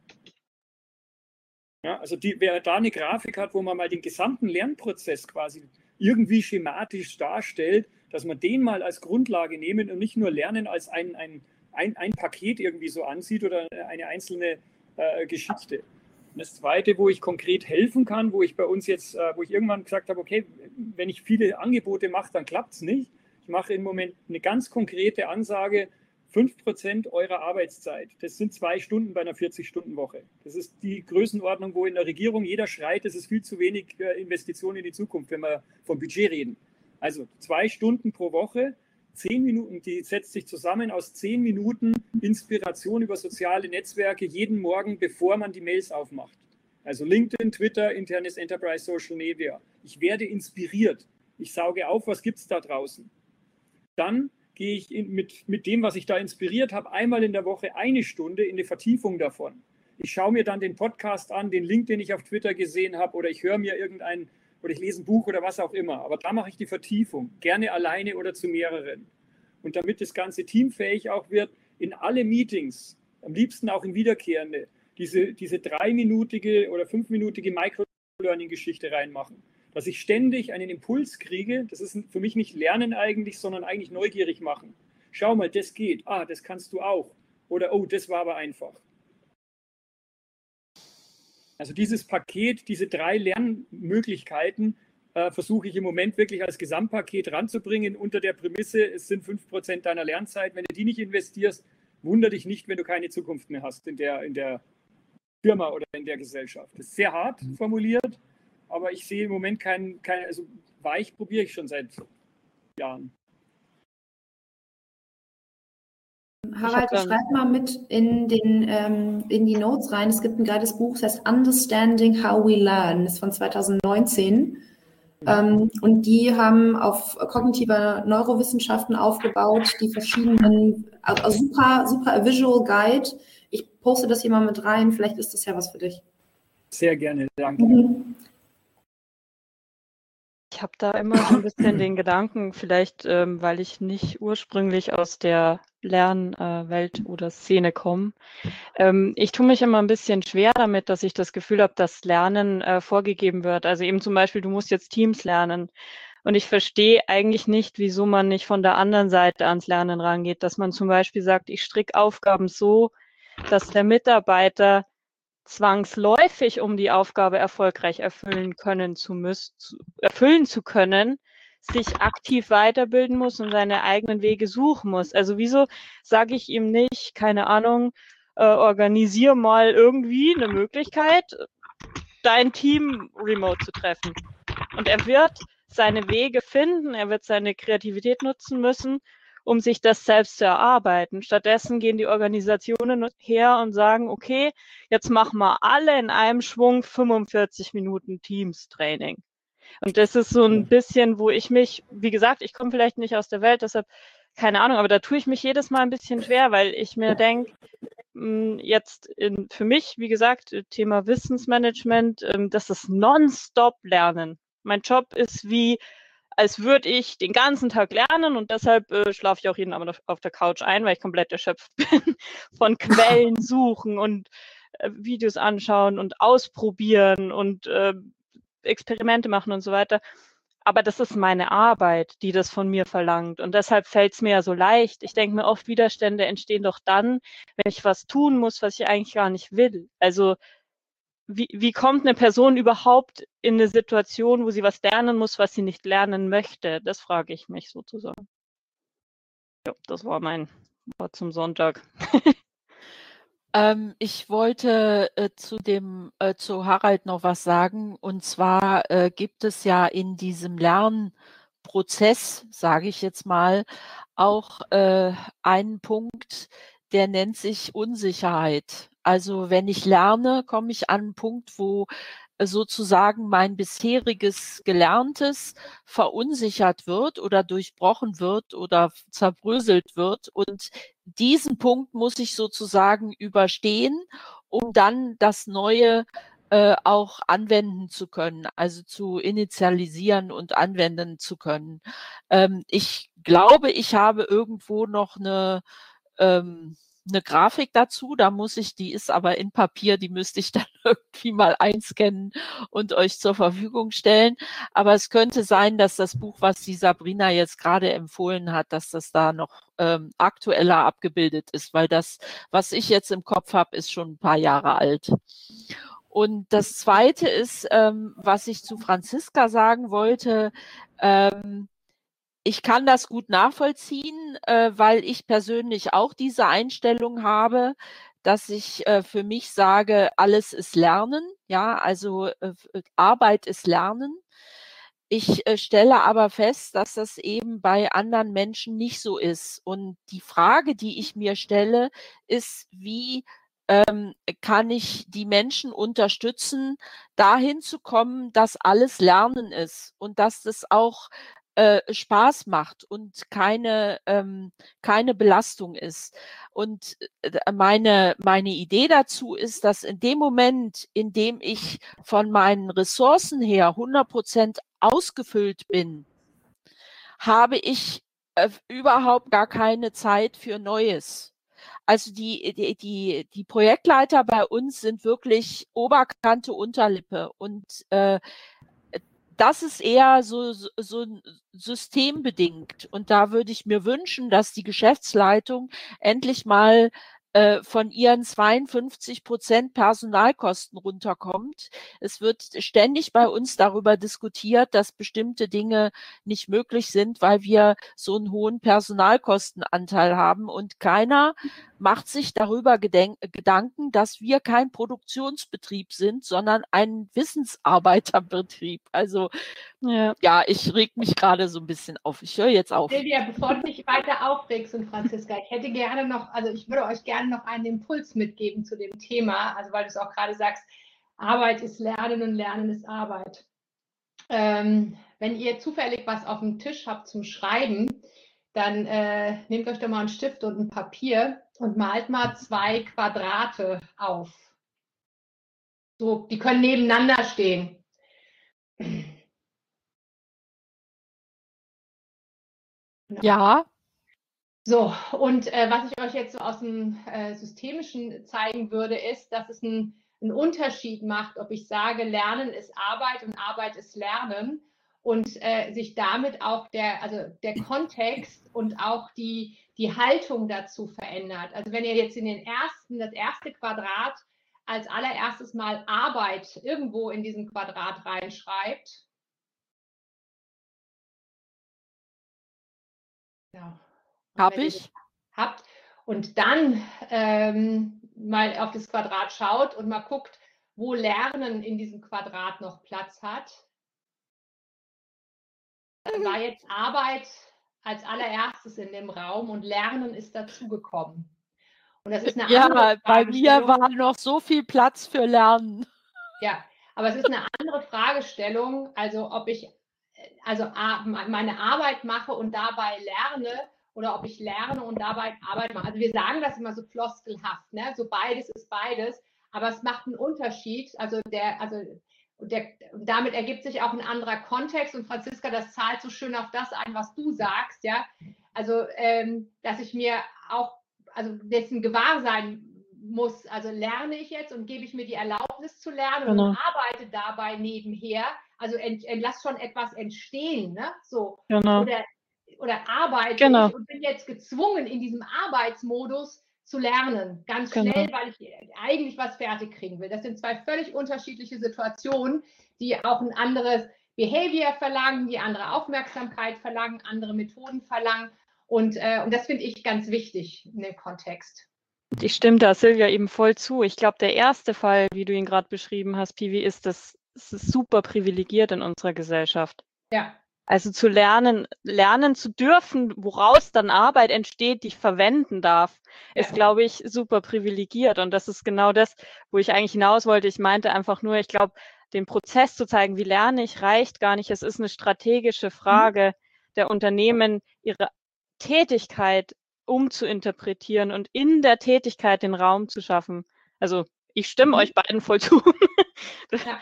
Ja, also die, wer da eine Grafik hat, wo man mal den gesamten Lernprozess quasi irgendwie schematisch darstellt, dass man den mal als Grundlage nehmen und nicht nur Lernen als ein, ein, ein, ein Paket irgendwie so ansieht oder eine einzelne äh, Geschichte. Und das Zweite, wo ich konkret helfen kann, wo ich bei uns jetzt, äh, wo ich irgendwann gesagt habe, okay, wenn ich viele Angebote mache, dann klappt es nicht. Ich mache im Moment eine ganz konkrete Ansage, fünf Prozent eurer Arbeitszeit. Das sind zwei Stunden bei einer vierzig-Stunden-Woche. Das ist die Größenordnung, wo in der Regierung jeder schreit, es ist viel zu wenig Investitionen in die Zukunft, wenn wir vom Budget reden. Also zwei Stunden pro Woche, zehn Minuten, die setzt sich zusammen aus zehn Minuten Inspiration über soziale Netzwerke jeden Morgen, bevor man die Mails aufmacht. Also LinkedIn, Twitter, internes Enterprise Social Media. Ich werde inspiriert. Ich sauge auf, was gibt es da draußen. Dann gehe ich in, mit, mit dem, was ich da inspiriert habe, einmal in der Woche eine Stunde in die Vertiefung davon. Ich schaue mir dann den Podcast an, den Link, den ich auf Twitter gesehen habe, oder ich höre mir irgendein, oder ich lese ein Buch oder was auch immer. Aber da mache ich die Vertiefung, gerne alleine oder zu mehreren. Und damit das ganze teamfähig auch wird, in alle Meetings Am liebsten auch in wiederkehrende. Diese, diese dreiminutige oder fünfminutige Micro-Learning-Geschichte reinmachen. Dass ich ständig einen Impuls kriege, das ist für mich nicht Lernen eigentlich, sondern eigentlich neugierig machen. Schau mal, das geht. Ah, das kannst du auch. Oder, oh, das war aber einfach. Also dieses Paket, diese drei Lernmöglichkeiten äh, versuche ich im Moment wirklich als Gesamtpaket ranzubringen unter der Prämisse, es sind fünf Prozent deiner Lernzeit. Wenn du die nicht investierst, wundere dich nicht, wenn du keine Zukunft mehr hast in der, in der Firma oder in der Gesellschaft. Das ist sehr hart formuliert, aber ich sehe im Moment keinen, kein, also weich probiere ich schon seit Jahren. Harald, schreib mal mit in, den, ähm, in die Notes rein. Es gibt ein geiles Buch, das heißt Understanding How We Learn. Das ist von zwanzig neunzehn. Ähm, und die haben auf kognitiver Neurowissenschaften aufgebaut, die verschiedenen, also super, super Visual Guide. Ich poste das hier mal mit rein. Vielleicht ist das ja was für dich. Sehr gerne, danke. Mhm. Ich habe da immer so ein bisschen den Gedanken, vielleicht, ähm, weil ich nicht ursprünglich aus der Lernwelt äh, oder Szene komme. Ähm, ich tue mich immer ein bisschen schwer damit, dass ich das Gefühl habe, dass Lernen äh, vorgegeben wird. Also eben zum Beispiel, du musst jetzt Teams lernen. Und ich verstehe eigentlich nicht, wieso man nicht von der anderen Seite ans Lernen rangeht, dass man zum Beispiel sagt, ich stricke Aufgaben so, dass der Mitarbeiter zwangsläufig, um die Aufgabe erfolgreich erfüllen können zu müssen, zu, erfüllen zu können, sich aktiv weiterbilden muss und seine eigenen Wege suchen muss. Also wieso sage ich ihm nicht, keine Ahnung, äh, organisier mal irgendwie eine Möglichkeit, dein Team remote zu treffen. Und er wird seine Wege finden, er wird seine Kreativität nutzen müssen, um sich das selbst zu erarbeiten. Stattdessen gehen die Organisationen her und sagen, okay, jetzt machen wir alle in einem Schwung fünfundvierzig Minuten Teams-Training. Und das ist so ein bisschen, wo ich mich, wie gesagt, ich komme vielleicht nicht aus der Welt, deshalb keine Ahnung, aber da tue ich mich jedes Mal ein bisschen schwer, weil ich mir denke, jetzt in, für mich, wie gesagt, Thema Wissensmanagement, das ist nonstop Lernen. Mein Job ist wie, als würde ich den ganzen Tag lernen und deshalb äh, schlafe ich auch jeden Abend auf, auf der Couch ein, weil ich komplett erschöpft bin von Quellen suchen und äh, Videos anschauen und ausprobieren und äh, Experimente machen und so weiter. Aber das ist meine Arbeit, die das von mir verlangt. Und deshalb fällt es mir ja so leicht. Ich denke mir oft, Widerstände entstehen doch dann, wenn ich was tun muss, was ich eigentlich gar nicht will. Also Wie, wie kommt eine Person überhaupt in eine Situation, wo sie was lernen muss, was sie nicht lernen möchte? Das frage ich mich sozusagen. Ja, das war mein Wort zum Sonntag. ähm, ich wollte äh, zu dem äh, zu Harald noch was sagen. Und zwar äh, gibt es ja in diesem Lernprozess, sage ich jetzt mal, auch äh, einen Punkt, der nennt sich Unsicherheit. Also wenn ich lerne, komme ich an einen Punkt, wo sozusagen mein bisheriges Gelerntes verunsichert wird oder durchbrochen wird oder zerbröselt wird. Und diesen Punkt muss ich sozusagen überstehen, um dann das Neue äh, auch anwenden zu können, also zu initialisieren und anwenden zu können. Ähm, ich glaube, ich habe irgendwo noch eine ähm, eine Grafik dazu, da muss ich, die ist aber in Papier, die müsste ich dann irgendwie mal einscannen und euch zur Verfügung stellen. Aber es könnte sein, dass das Buch, was die Sabrina jetzt gerade empfohlen hat, dass das da noch ähm, aktueller abgebildet ist, weil das, was ich jetzt im Kopf habe, ist schon ein paar Jahre alt. Und das Zweite ist, ähm, was ich zu Franziska sagen wollte, ähm, ich kann das gut nachvollziehen, äh, weil ich persönlich auch diese Einstellung habe, dass ich äh, für mich sage, alles ist Lernen, ja, also äh, Arbeit ist Lernen. Ich äh, stelle aber fest, dass das eben bei anderen Menschen nicht so ist. Und die Frage, die ich mir stelle, ist, wie ähm, kann ich die Menschen unterstützen, dahin zu kommen, dass alles Lernen ist und dass das auch Äh, Spaß macht und keine, ähm, keine Belastung ist. Und äh, meine, meine Idee dazu ist, dass in dem Moment, in dem ich von meinen Ressourcen her hundert Prozent ausgefüllt bin, habe ich äh, überhaupt gar keine Zeit für Neues. also die, die, die, die Projektleiter bei uns sind wirklich Oberkante, Unterlippe. Und äh, das ist eher so, so, so systembedingt. Und da würde ich mir wünschen, dass die Geschäftsleitung endlich mal äh, von ihren zweiundfünfzig Prozent Personalkosten runterkommt. Es wird ständig bei uns darüber diskutiert, dass bestimmte Dinge nicht möglich sind, weil wir so einen hohen Personalkostenanteil haben. Und keiner macht sich darüber Gedenk- Gedanken, dass wir kein Produktionsbetrieb sind, sondern ein Wissensarbeiterbetrieb. Also ja, ja ich reg mich gerade so ein bisschen auf. Ich höre jetzt auf. Silvia, bevor du dich weiter aufregst und Franziska, ich hätte gerne noch, also ich würde euch gerne noch einen Impuls mitgeben zu dem Thema, also weil du es auch gerade sagst, Arbeit ist Lernen und Lernen ist Arbeit. Ähm, wenn ihr zufällig was auf dem Tisch habt zum Schreiben, dann äh, nehmt euch doch mal einen Stift und ein Papier und malt mal zwei Quadrate auf. So, die können nebeneinander stehen. Ja. So, und äh, was ich euch jetzt so aus dem äh, Systemischen zeigen würde, ist, dass es einen, einen Unterschied macht, ob ich sage, Lernen ist Arbeit und Arbeit ist Lernen und äh, sich damit auch der, also der Kontext und auch die, die Haltung dazu verändert. Also wenn ihr jetzt in den ersten, das erste Quadrat als allererstes mal Arbeit irgendwo in diesem Quadrat reinschreibt, ja. Habe ich. Habt und dann ähm, mal auf das Quadrat schaut und mal guckt, wo Lernen in diesem Quadrat noch Platz hat. Da war jetzt Arbeit als allererstes in dem Raum und Lernen ist dazugekommen. Und das ist eine ja, andere bei mir war noch so viel Platz für Lernen. Ja, aber es ist eine andere Fragestellung, also ob ich also meine Arbeit mache und dabei lerne oder ob ich lerne und dabei Arbeit mache. Also wir sagen das immer so floskelhaft, ne? So beides ist beides, aber es macht einen Unterschied. Also der, also der, damit ergibt sich auch ein anderer Kontext und Franziska, das zahlt so schön auf das ein, was du sagst, ja. Also ähm, dass ich mir auch, also dessen gewahr sein muss, also lerne ich jetzt und gebe ich mir die Erlaubnis zu lernen genau. und arbeite dabei nebenher, also ent, ent, lass schon etwas entstehen, ne? So. Genau. Oder, oder arbeite genau. ich und bin jetzt gezwungen, in diesem Arbeitsmodus zu lernen, ganz genau. schnell, weil ich eigentlich was fertig kriegen will. Das sind zwei völlig unterschiedliche Situationen, die auch ein anderes Behavior verlangen, die andere Aufmerksamkeit verlangen, andere Methoden verlangen und, äh, und das finde ich ganz wichtig in dem Kontext. Ich stimme da Silvia eben voll zu. Ich glaube, der erste Fall, wie du ihn gerade beschrieben hast, Piwi, ist das, das ist super privilegiert in unserer Gesellschaft. Ja. Also zu lernen, lernen zu dürfen, woraus dann Arbeit entsteht, die ich verwenden darf, ja. ist, glaube ich, super privilegiert. Und das ist genau das, wo ich eigentlich hinaus wollte. Ich meinte einfach nur, ich glaube, den Prozess zu zeigen, wie lerne ich, reicht gar nicht. Es ist eine strategische Frage mhm. der Unternehmen, ihre Tätigkeit umzuinterpretieren und in der Tätigkeit den Raum zu schaffen. Also ich stimme mhm. euch beiden voll zu. Ja.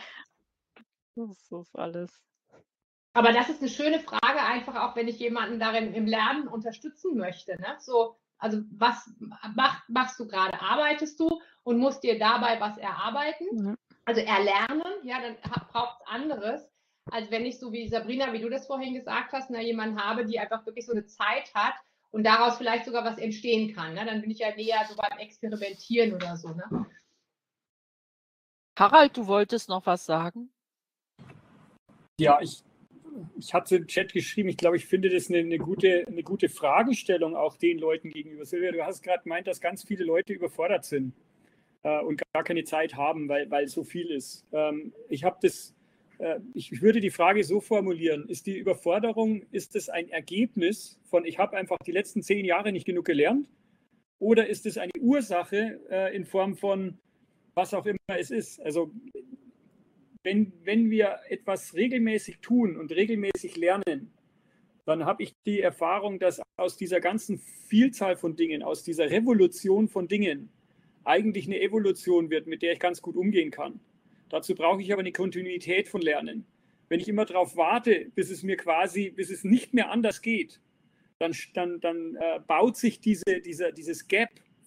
Das ist alles. Aber das ist eine schöne Frage, einfach auch, wenn ich jemanden darin im Lernen unterstützen möchte. Ne? So, also was mach, machst du gerade? Arbeitest du und musst dir dabei was erarbeiten? Mhm. Also erlernen, ja, dann braucht es anderes, als wenn ich so wie Sabrina, wie du das vorhin gesagt hast, ne, jemanden habe, die einfach wirklich so eine Zeit hat, und daraus vielleicht sogar was entstehen kann. Ne? Dann bin ich ja näher so beim Experimentieren oder so. Ne? Harald, du wolltest noch was sagen? Ja, ich, ich hatte im Chat geschrieben, ich glaube, ich finde das eine, eine, gute, eine gute Fragestellung auch den Leuten gegenüber. Silvia, du hast gerade gemeint, dass ganz viele Leute überfordert sind äh, und gar keine Zeit haben, weil, weil so viel ist. Ähm, ich habe das Ich würde die Frage so formulieren, ist die Überforderung, ist es ein Ergebnis von, ich habe einfach die letzten zehn Jahre nicht genug gelernt, oder ist es eine Ursache äh, in Form von, was auch immer es ist? Also wenn, wenn wir etwas regelmäßig tun und regelmäßig lernen, dann habe ich die Erfahrung, dass aus dieser ganzen Vielzahl von Dingen, aus dieser Revolution von Dingen, eigentlich eine Evolution wird, mit der ich ganz gut umgehen kann. Dazu brauche ich aber eine Kontinuität von Lernen. Wenn ich immer darauf warte, bis es mir quasi, bis es nicht mehr anders geht, dann, dann, dann äh, baut sich diese, diese, dieses Gap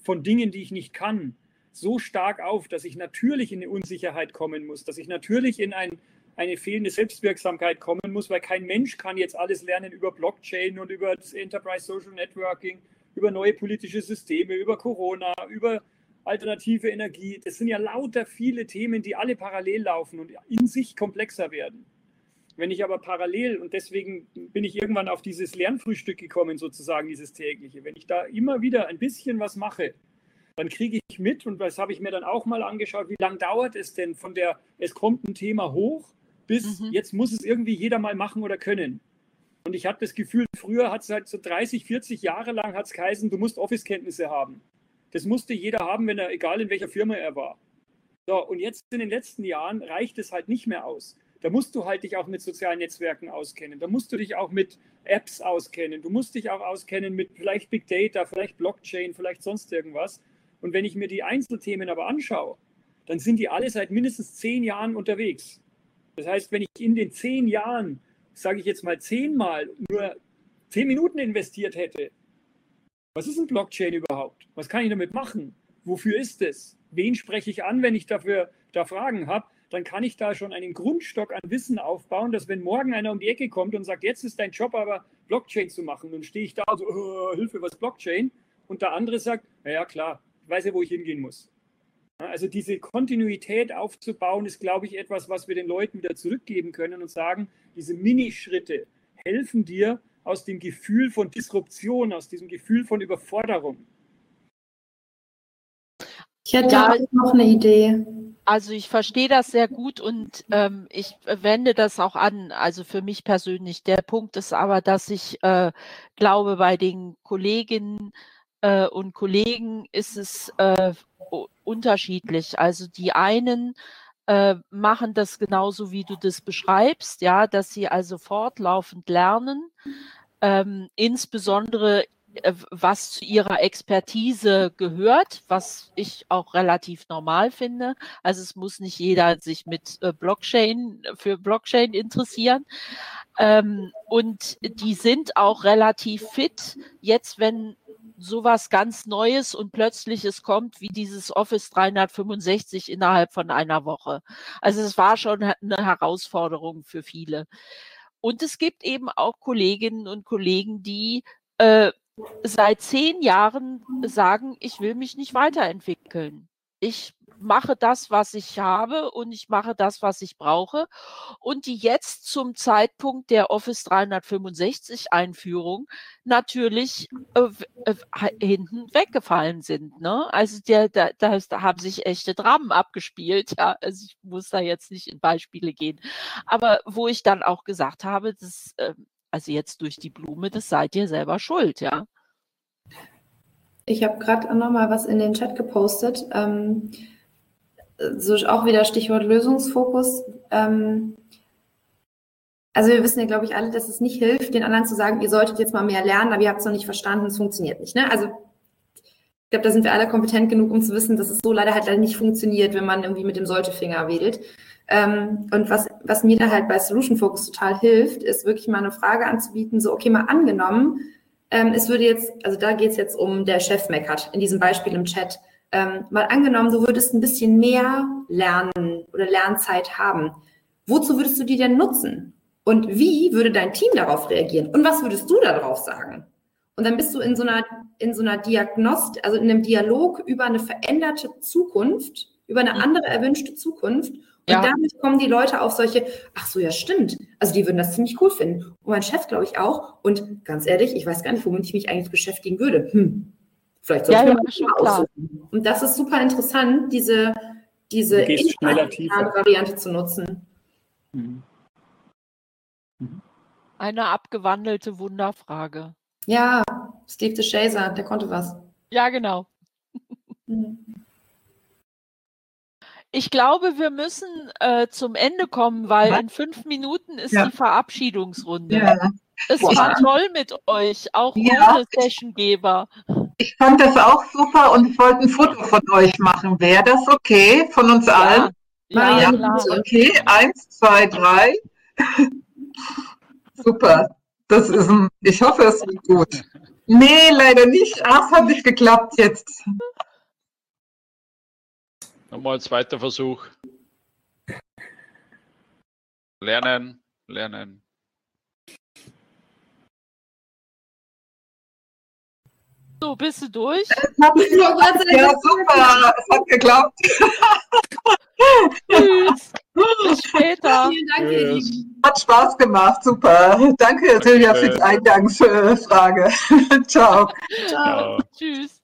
von Dingen, die ich nicht kann, so stark auf, dass ich natürlich in eine Unsicherheit kommen muss, dass ich natürlich in ein, eine fehlende Selbstwirksamkeit kommen muss, weil kein Mensch kann jetzt alles lernen über Blockchain und über das Enterprise Social Networking, über neue politische Systeme, über Corona, über alternative Energie. Das sind ja lauter viele Themen, die alle parallel laufen und in sich komplexer werden. Wenn ich aber parallel, und deswegen bin ich irgendwann auf dieses Lernfrühstück gekommen, sozusagen dieses tägliche, wenn ich da immer wieder ein bisschen was mache, dann kriege ich mit, und das habe ich mir dann auch mal angeschaut, wie lange dauert es denn von der, es kommt ein Thema hoch, bis mhm. jetzt muss es irgendwie jeder mal machen oder können. Und ich hatte das Gefühl, früher hat es halt so dreißig, vierzig Jahre lang hat es geheißen, du musst Office-Kenntnisse haben. Das musste jeder haben, wenn er, egal in welcher Firma er war. So, und jetzt in den letzten Jahren reicht es halt nicht mehr aus. Da musst du halt dich auch mit sozialen Netzwerken auskennen. Da musst du dich auch mit Apps auskennen. Du musst dich auch auskennen mit vielleicht Big Data, vielleicht Blockchain, vielleicht sonst irgendwas. Und wenn ich mir die Einzelthemen aber anschaue, dann sind die alle seit mindestens zehn Jahren unterwegs. Das heißt, wenn ich in den zehn Jahren, sage ich jetzt mal zehnmal, nur zehn Minuten investiert hätte, was ist ein Blockchain überhaupt? Was kann ich damit machen? Wofür ist es? Wen spreche ich an, wenn ich dafür da Fragen habe? Dann kann ich da schon einen Grundstock an Wissen aufbauen, dass wenn morgen einer um die Ecke kommt und sagt, jetzt ist dein Job aber Blockchain zu machen, dann stehe ich da so, oh, Hilfe, was Blockchain? Und der andere sagt, na ja klar, ich weiß ja, wo ich hingehen muss. Also diese Kontinuität aufzubauen, ist, glaube ich, etwas, was wir den Leuten wieder zurückgeben können und sagen, diese Minischritte helfen dir aus dem Gefühl von Disruption, aus diesem Gefühl von Überforderung. Ich hätte ja auch noch eine Idee. Also ich verstehe das sehr gut und ähm, ich wende das auch an, also für mich persönlich. Der Punkt ist aber, dass ich äh, glaube, bei den Kolleginnen äh, und Kollegen ist es äh, unterschiedlich. Also die einen äh, machen das genauso, wie du das beschreibst, ja, dass sie also fortlaufend lernen, ähm, insbesondere was zu ihrer Expertise gehört, was ich auch relativ normal finde. Also es muss nicht jeder sich mit äh, Blockchain, für Blockchain interessieren. Ähm, und die sind auch relativ fit. Jetzt, wenn sowas ganz Neues und Plötzliches kommt, wie dieses Office dreihundertfünfundsechzig innerhalb von einer Woche. Also es war schon eine Herausforderung für viele. Und es gibt eben auch Kolleginnen und Kollegen, die äh, seit zehn Jahren sagen, ich will mich nicht weiterentwickeln. Ich mache das, was ich habe und ich mache das, was ich brauche. Und die jetzt zum Zeitpunkt der Office dreihundertfünfundsechzig Einführung natürlich äh, äh, hinten weggefallen sind. Ne? Also der, da, da haben sich echte Dramen abgespielt. Ja? Also ich muss da jetzt nicht in Beispiele gehen. Aber wo ich dann auch gesagt habe, das äh, also jetzt durch die Blume, das seid ihr selber schuld, ja. Ich habe gerade nochmal was in den Chat gepostet. Ähm, so auch wieder Stichwort Lösungsfokus. Ähm, also wir wissen ja, glaube ich, alle, dass es nicht hilft, den anderen zu sagen, ihr solltet jetzt mal mehr lernen, aber ihr habt es noch nicht verstanden, es funktioniert nicht. Ne? Also ich glaube, da sind wir alle kompetent genug, um zu wissen, dass es so leider halt leider nicht funktioniert, wenn man irgendwie mit dem Sollte-Finger wedelt. Ähm, und was, was mir da halt bei Solution Focus total hilft, ist wirklich mal eine Frage anzubieten, so okay, mal angenommen, ähm, es würde jetzt, also da geht es jetzt um, der Chef meckert, in diesem Beispiel im Chat, ähm, mal angenommen, du würdest ein bisschen mehr lernen oder Lernzeit haben. Wozu würdest du die denn nutzen? Und wie würde dein Team darauf reagieren? Und was würdest du darauf sagen? Und dann bist du in so einer, in so einer Diagnost, also in einem Dialog über eine veränderte Zukunft, über eine andere erwünschte Zukunft. Und ja. Damit kommen die Leute auf solche, ach so, ja stimmt, also die würden das ziemlich cool finden. Und mein Chef, glaube ich, auch. Und ganz ehrlich, ich weiß gar nicht, womit ich mich eigentlich beschäftigen würde. Hm, vielleicht sollte ja, ich mir ja, mal aussuchen. Und das ist super interessant, diese, diese Variante zu nutzen. Mhm. Mhm. Eine abgewandelte Wunderfrage. Ja, Steve DeShazer, der konnte was. Ja, genau. Mhm. Ich glaube, wir müssen äh, zum Ende kommen, weil in fünf Minuten ist ja. die Verabschiedungsrunde. Ja. Es Boah. war toll mit euch, auch ja. ohne Sessiongeber. Ich fand das auch super und ich wollte ein Foto von euch machen. Wäre das okay von uns ja. allen? Ja, ja klar. Okay, eins, zwei, drei. Super. Das ist ein, ich hoffe, es ist gut. Nee, leider nicht. Ah, es hat nicht geklappt jetzt. Nochmal ein zweiter Versuch. Lernen, lernen. So, bist du durch? Ja, super, es hat geklappt. Tschüss. Bis später. Vielen Dank, ihr Lieben. Hat Spaß gemacht, super. Danke, Silvia, für die Eingangsfrage. Ciao. Ciao. Tschüss.